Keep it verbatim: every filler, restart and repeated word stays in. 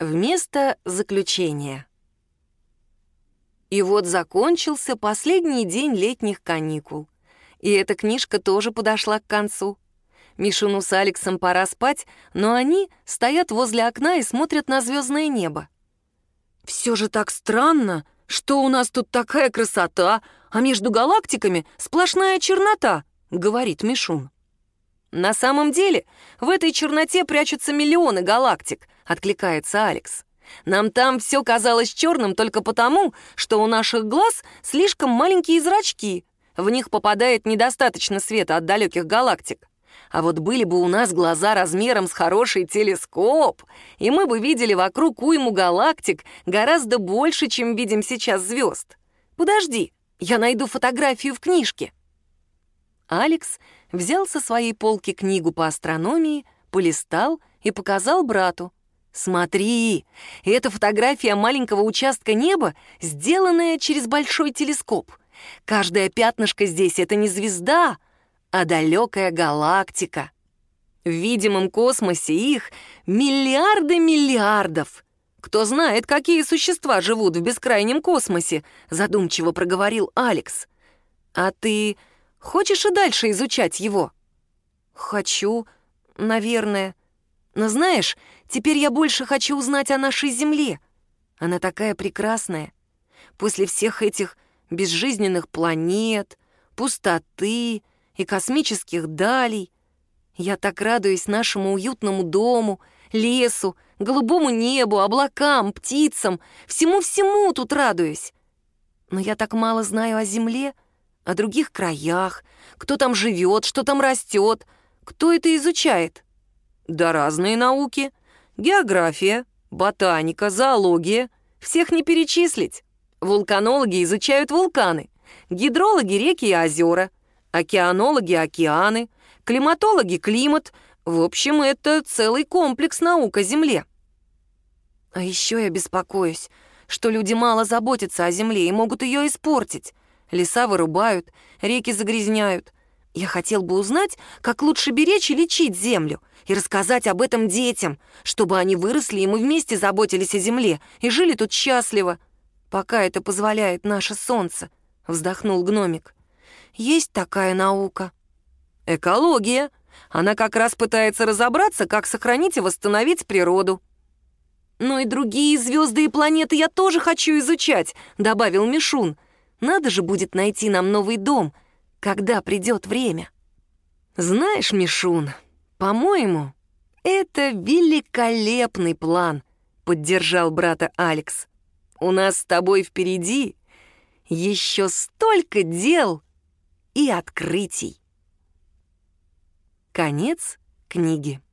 Вместо заключения. И вот закончился последний день летних каникул. И эта книжка тоже подошла к концу. Мишуну с Алексом пора спать, но они стоят возле окна и смотрят на звездное небо. «Все же так странно, что у нас тут такая красота, а между галактиками сплошная чернота», — говорит Мишун. «На самом деле в этой черноте прячутся миллионы галактик», — откликается Алекс. «Нам там все казалось черным только потому, что у наших глаз слишком маленькие зрачки. В них попадает недостаточно света от далеких галактик. А вот были бы у нас глаза размером с хороший телескоп, и мы бы видели вокруг уйму галактик гораздо больше, чем видим сейчас звезд. Подожди, я найду фотографию в книжке». Алекс взял со своей полки книгу по астрономии, полистал и показал брату. «Смотри, это фотография маленького участка неба, сделанная через большой телескоп. Каждое пятнышко здесь — это не звезда, а далекая галактика. В видимом космосе их миллиарды миллиардов. Кто знает, какие существа живут в бескрайнем космосе», — задумчиво проговорил Алекс. «А ты хочешь и дальше изучать его?» «Хочу, наверное. Но знаешь, теперь я больше хочу узнать о нашей Земле. Она такая прекрасная. После всех этих безжизненных планет, пустоты и космических далей я так радуюсь нашему уютному дому, лесу, голубому небу, облакам, птицам, всему-всему тут радуюсь. Но я так мало знаю о Земле, о других краях, кто там живет, что там растет, кто это изучает». «Да разные науки. География, ботаника, зоология. Всех не перечислить. Вулканологи изучают вулканы, гидрологи — реки и озера, океанологи — океаны, климатологи — климат. В общем, это целый комплекс наук о Земле». «А еще я беспокоюсь, что люди мало заботятся о Земле и могут ее испортить. Леса вырубают, реки загрязняют. Я хотел бы узнать, как лучше беречь и лечить Землю, и рассказать об этом детям, чтобы они выросли, и мы вместе заботились о Земле и жили тут счастливо, пока это позволяет наше солнце», — вздохнул гномик. «Есть такая наука». «Экология. Она как раз пытается разобраться, как сохранить и восстановить природу». «Ну и другие звезды и планеты я тоже хочу изучать», — добавил Мишун. «Надо же будет найти нам новый дом, когда придет время». «Знаешь, Мишун, по-моему, это великолепный план», — поддержал брата Алекс. «У нас с тобой впереди еще столько дел и открытий». Конец книги.